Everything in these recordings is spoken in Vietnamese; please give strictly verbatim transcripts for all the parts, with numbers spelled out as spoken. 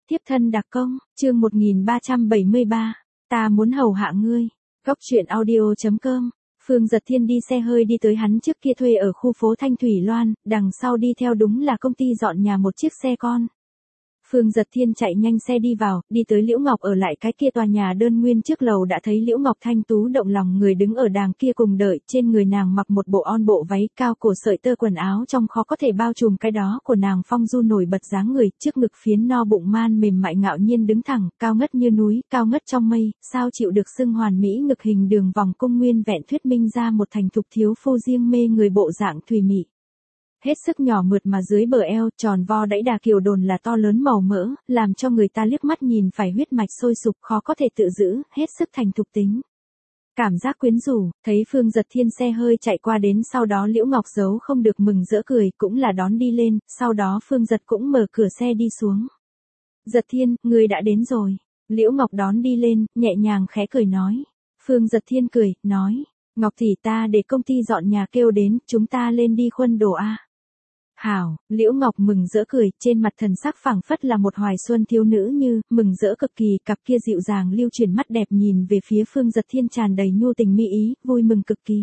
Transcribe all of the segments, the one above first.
Tiếp thân đặc công, chương một nghìn ba trăm bảy mươi ba, ta muốn hầu hạ ngươi. Góc truyện audio.com. Phương Dật Thiên đi xe hơi đi tới hắn trước kia thuê ở khu phố Thanh Thủy Loan, đằng sau đi theo đúng là công ty dọn nhà một chiếc xe con. Phương Dật Thiên chạy nhanh xe đi vào, đi tới Liễu Ngọc ở lại cái kia tòa nhà đơn nguyên trước lầu đã thấy Liễu Ngọc thanh tú động lòng người đứng ở đàng kia cùng đợi, trên người nàng mặc một bộ on bộ váy cao cổ sợi tơ quần áo trong khó có thể bao trùm cái đó của nàng phong du nổi bật dáng người, trước ngực phiến no bụng man mềm mại ngạo nhiên đứng thẳng, cao ngất như núi, cao ngất trong mây, sao chịu được xưng hoàn mỹ ngực hình đường vòng cung nguyên vẹn thuyết minh ra một thành thục thiếu phu riêng mê người bộ dạng thùy mị. Hết sức nhỏ mượt mà dưới bờ eo, tròn vo đẫy đà kiều đồn là to lớn màu mỡ, làm cho người ta liếc mắt nhìn phải huyết mạch sôi sục khó có thể tự giữ, hết sức thành thục tính. Cảm giác quyến rũ, thấy Phương Dật Thiên xe hơi chạy qua đến sau đó Liễu Ngọc giấu không được mừng rỡ cười, cũng là đón đi lên, sau đó Phương Dật cũng mở cửa xe đi xuống. Dật Thiên, ngươi đã đến rồi. Liễu Ngọc đón đi lên, nhẹ nhàng khẽ cười nói. Phương Dật Thiên cười, nói, Ngọc tỷ ta để công ty dọn nhà kêu đến, chúng ta lên đi khuân đồ a. Hảo, Liễu Ngọc mừng rỡ cười, trên mặt thần sắc phảng phất là một hoài xuân thiếu nữ như, mừng rỡ cực kỳ, cặp kia dịu dàng lưu chuyển mắt đẹp nhìn về phía Phương Dật Thiên tràn đầy nhu tình mỹ ý, vui mừng cực kỳ.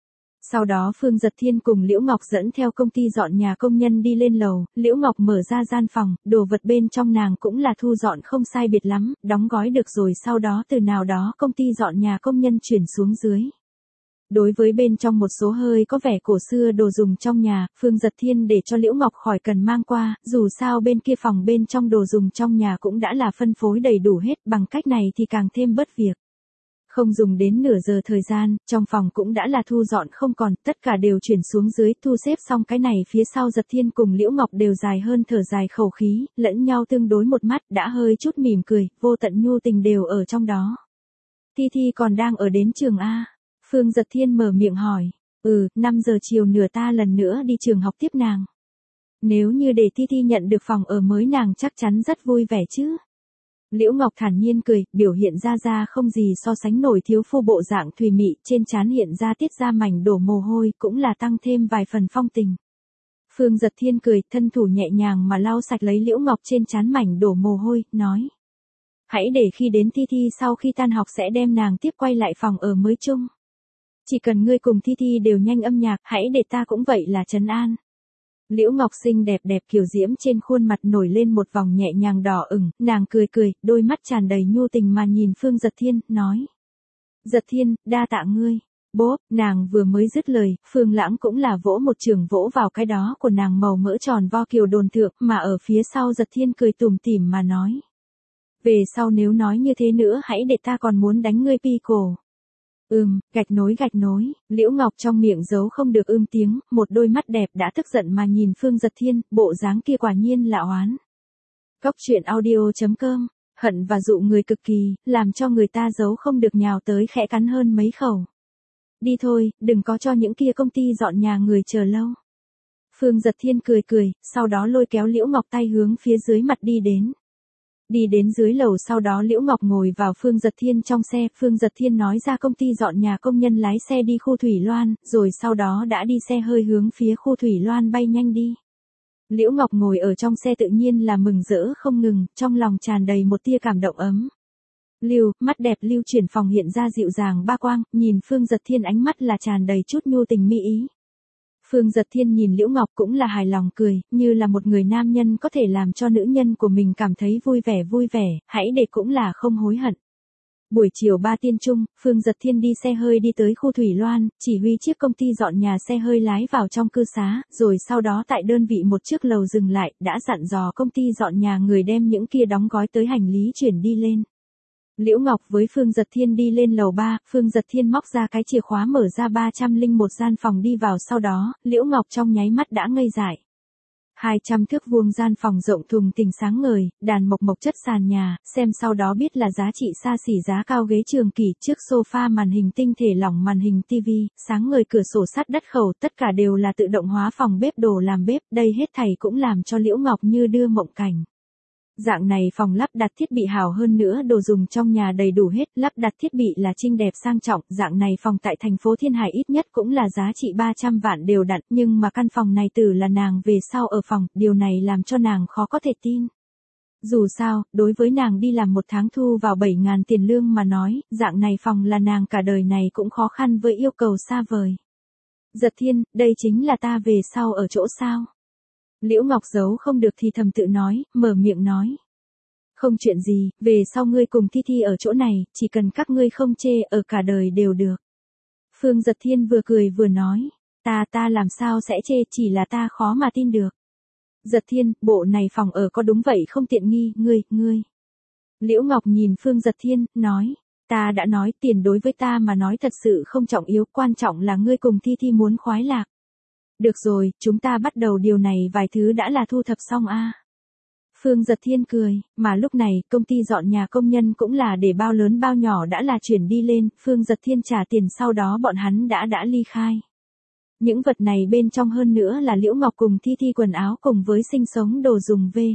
Sau đó Phương Dật Thiên cùng Liễu Ngọc dẫn theo công ty dọn nhà công nhân đi lên lầu, Liễu Ngọc mở ra gian phòng, đồ vật bên trong nàng cũng là thu dọn không sai biệt lắm, đóng gói được rồi sau đó từ nào đó công ty dọn nhà công nhân chuyển xuống dưới. Đối với bên trong một số hơi có vẻ cổ xưa đồ dùng trong nhà, Phương Dật Thiên để cho Liễu Ngọc khỏi cần mang qua, dù sao bên kia phòng bên trong đồ dùng trong nhà cũng đã là phân phối đầy đủ hết, bằng cách này thì càng thêm bớt việc. Không dùng đến nửa giờ thời gian, trong phòng cũng đã là thu dọn không còn, tất cả đều chuyển xuống dưới, thu xếp xong cái này phía sau Dật Thiên cùng Liễu Ngọc đều dài hơn thở dài khẩu khí, lẫn nhau tương đối một mắt, đã hơi chút mỉm cười, vô tận nhu tình đều ở trong đó. Thi Thi còn đang ở đến trường A. Phương Dật Thiên mở miệng hỏi, ừ, năm giờ chiều nửa ta lần nữa đi trường học tiếp nàng. Nếu như để Thi Thi nhận được phòng ở mới nàng chắc chắn rất vui vẻ chứ. Liễu Ngọc thản nhiên cười, biểu hiện ra ra không gì so sánh nổi thiếu phu bộ dạng thùy mị, trên trán hiện ra tiết ra mảnh đổ mồ hôi, cũng là tăng thêm vài phần phong tình. Phương Dật Thiên cười, thân thủ nhẹ nhàng mà lau sạch lấy Liễu Ngọc trên trán mảnh đổ mồ hôi, nói. Hãy để khi đến Thi Thi sau khi tan học sẽ đem nàng tiếp quay lại phòng ở mới chung. Chỉ cần ngươi cùng Thi Thi đều nhanh âm nhạc, hãy để ta cũng vậy là trấn an. Liễu Ngọc xinh đẹp đẹp kiều diễm trên khuôn mặt nổi lên một vòng nhẹ nhàng đỏ ửng, nàng cười cười, đôi mắt tràn đầy nhu tình mà nhìn Phương Dật Thiên, nói. Dật Thiên, đa tạ ngươi. Bốp, nàng vừa mới dứt lời, Phương Lãng cũng là vỗ một trường vỗ vào cái đó của nàng màu mỡ tròn vo kiều đồn thượng, mà ở phía sau Dật Thiên cười tủm tỉm mà nói. Về sau nếu nói như thế nữa hãy để ta còn muốn đánh ngươi pi cổ. Ừm, gạch nối gạch nối, Liễu Ngọc trong miệng giấu không được ưm tiếng, một đôi mắt đẹp đã tức giận mà nhìn Phương Dật Thiên, bộ dáng kia quả nhiên là oán. Góc truyện audio.com, hận và dụ người cực kỳ, làm cho người ta giấu không được nhào tới khẽ cắn hơn mấy khẩu. Đi thôi, đừng có cho những kia công ty dọn nhà người chờ lâu. Phương Dật Thiên cười cười, sau đó lôi kéo Liễu Ngọc tay hướng phía dưới mặt đi đến. Đi đến dưới lầu sau đó Liễu Ngọc ngồi vào Phương Dật Thiên trong xe, Phương Dật Thiên nói ra công ty dọn nhà công nhân lái xe đi khu Thủy Loan, rồi sau đó đã đi xe hơi hướng phía khu Thủy Loan bay nhanh đi. Liễu Ngọc ngồi ở trong xe tự nhiên là mừng rỡ không ngừng, trong lòng tràn đầy một tia cảm động ấm. Lưu, mắt đẹp lưu chuyển phòng hiện ra dịu dàng ba quang, nhìn Phương Dật Thiên ánh mắt là tràn đầy chút nhu tình mỹ ý. Phương Dật Thiên nhìn Liễu Ngọc cũng là hài lòng cười, như là một người nam nhân có thể làm cho nữ nhân của mình cảm thấy vui vẻ vui vẻ, hãy để cũng là không hối hận. Buổi chiều ba tiên trung, Phương Dật Thiên đi xe hơi đi tới khu Thủy Loan, chỉ huy chiếc công ty dọn nhà xe hơi lái vào trong cư xá, rồi sau đó tại đơn vị một chiếc lầu dừng lại, đã dặn dò công ty dọn nhà người đem những kia đóng gói tới hành lý chuyển đi lên. Liễu Ngọc với Phương Dật Thiên đi lên lầu ba, Phương Dật Thiên móc ra cái chìa khóa mở ra ba trăm lẻ một gian phòng đi vào sau đó, Liễu Ngọc trong nháy mắt đã ngây dại. hai trăm thước vuông gian phòng rộng thùng thình sáng ngời, đàn mộc mộc chất sàn nhà, xem sau đó biết là giá trị xa xỉ giá cao ghế trường kỷ, trước sofa màn hình tinh thể lỏng màn hình tivi, sáng ngời cửa sổ sắt đất khẩu, tất cả đều là tự động hóa phòng bếp đồ làm bếp, đây hết thảy cũng làm cho Liễu Ngọc như đưa mộng cảnh. Dạng này phòng lắp đặt thiết bị hào hơn nữa đồ dùng trong nhà đầy đủ hết, lắp đặt thiết bị là trinh đẹp sang trọng, dạng này phòng tại thành phố Thiên Hải ít nhất cũng là giá trị ba trăm vạn đều đặn, nhưng mà căn phòng này từ là nàng về sau ở phòng, điều này làm cho nàng khó có thể tin. Dù sao, đối với nàng đi làm một tháng thu vào bảy ngàn tiền lương mà nói, dạng này phòng là nàng cả đời này cũng khó khăn với yêu cầu xa vời. Giật Thiên, đây chính là ta về sau ở chỗ sao? Liễu Ngọc giấu không được thì thầm tự nói, mở miệng nói. Không chuyện gì, về sau ngươi cùng Thi Thi ở chỗ này, chỉ cần các ngươi không chê ở cả đời đều được. Phương Giật Thiên vừa cười vừa nói, ta ta làm sao sẽ chê, chỉ là ta khó mà tin được. Giật Thiên, bộ này phòng ở có đúng vậy không tiện nghi, ngươi, ngươi. Liễu Ngọc nhìn Phương Giật Thiên, nói, ta đã nói tiền đối với ta mà nói thật sự không trọng yếu, quan trọng là ngươi cùng Thi Thi muốn khoái lạc. Được rồi, chúng ta bắt đầu điều này vài thứ đã là thu thập xong a. À. Phương Giật Thiên cười, mà lúc này công ty dọn nhà công nhân cũng là để bao lớn bao nhỏ đã là chuyển đi lên, Phương Giật Thiên trả tiền sau đó bọn hắn đã đã ly khai. Những vật này bên trong hơn nữa là Liễu Ngọc cùng Thi Thi quần áo cùng với sinh sống đồ dùng v.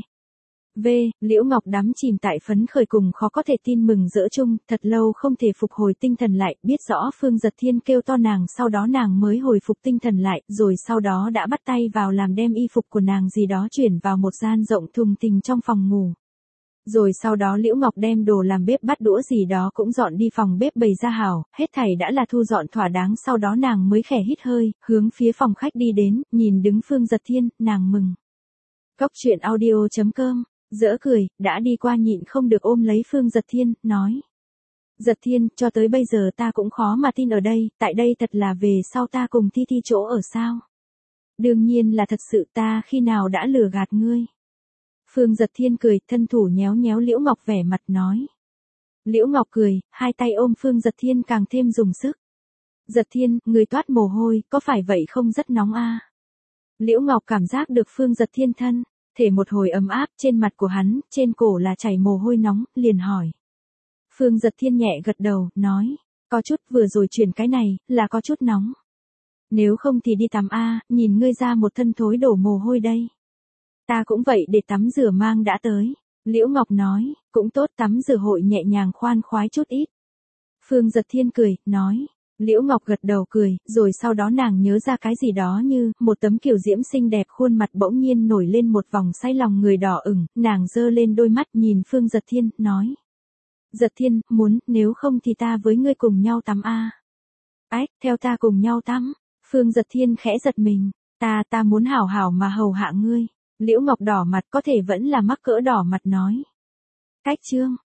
V, Liễu Ngọc đắm chìm tại phấn khởi cùng khó có thể tin mừng rỡ chung, thật lâu không thể phục hồi tinh thần lại, biết rõ Phương Giật Thiên kêu to nàng, sau đó nàng mới hồi phục tinh thần lại, rồi sau đó đã bắt tay vào làm đem y phục của nàng gì đó chuyển vào một gian rộng thùng thình trong phòng ngủ. Rồi sau đó Liễu Ngọc đem đồ làm bếp bát đũa gì đó cũng dọn đi phòng bếp bày ra hảo, hết thảy đã là thu dọn thỏa đáng, sau đó nàng mới khẽ hít hơi, hướng phía phòng khách đi đến, nhìn đứng Phương Giật Thiên, nàng mừng. Cốc truyện audio chấm com Dỡ cười, đã đi qua nhịn không được ôm lấy Phương Giật Thiên, nói. Giật Thiên, cho tới bây giờ ta cũng khó mà tin ở đây, tại đây thật là về sau ta cùng Thi Thi chỗ ở sao? Đương nhiên là thật sự, ta khi nào đã lừa gạt ngươi? Phương Giật Thiên cười, thân thủ nhéo nhéo Liễu Ngọc vẻ mặt nói. Liễu Ngọc cười, hai tay ôm Phương Giật Thiên càng thêm dùng sức. Giật Thiên, người toát mồ hôi, có phải vậy không rất nóng a? À? Liễu Ngọc cảm giác được Phương Giật Thiên thân thể một hồi ấm áp, trên mặt của hắn, trên cổ là chảy mồ hôi nóng, liền hỏi. Phương Giật Thiên nhẹ gật đầu, nói, có chút, vừa rồi chuyển cái này, là có chút nóng. Nếu không thì đi tắm a, nhìn ngươi ra một thân thối đổ mồ hôi đây. Ta cũng vậy, để tắm rửa mang đã tới. Liễu Ngọc nói, cũng tốt, tắm rửa hội nhẹ nhàng khoan khoái chút ít. Phương Giật Thiên cười, nói. Liễu Ngọc gật đầu cười, rồi sau đó nàng nhớ ra cái gì đó như, một tấm kiều diễm xinh đẹp, khuôn mặt bỗng nhiên nổi lên một vòng say lòng người đỏ ửng, nàng giơ lên đôi mắt nhìn Phương Giật Thiên, nói. Giật Thiên, muốn, nếu không thì ta với ngươi cùng nhau tắm a. Ách, theo ta cùng nhau tắm. Phương Giật Thiên khẽ giật mình, ta ta muốn hảo hảo mà hầu hạ ngươi. Liễu Ngọc đỏ mặt, có thể vẫn là mắc cỡ đỏ mặt nói. Cách chương.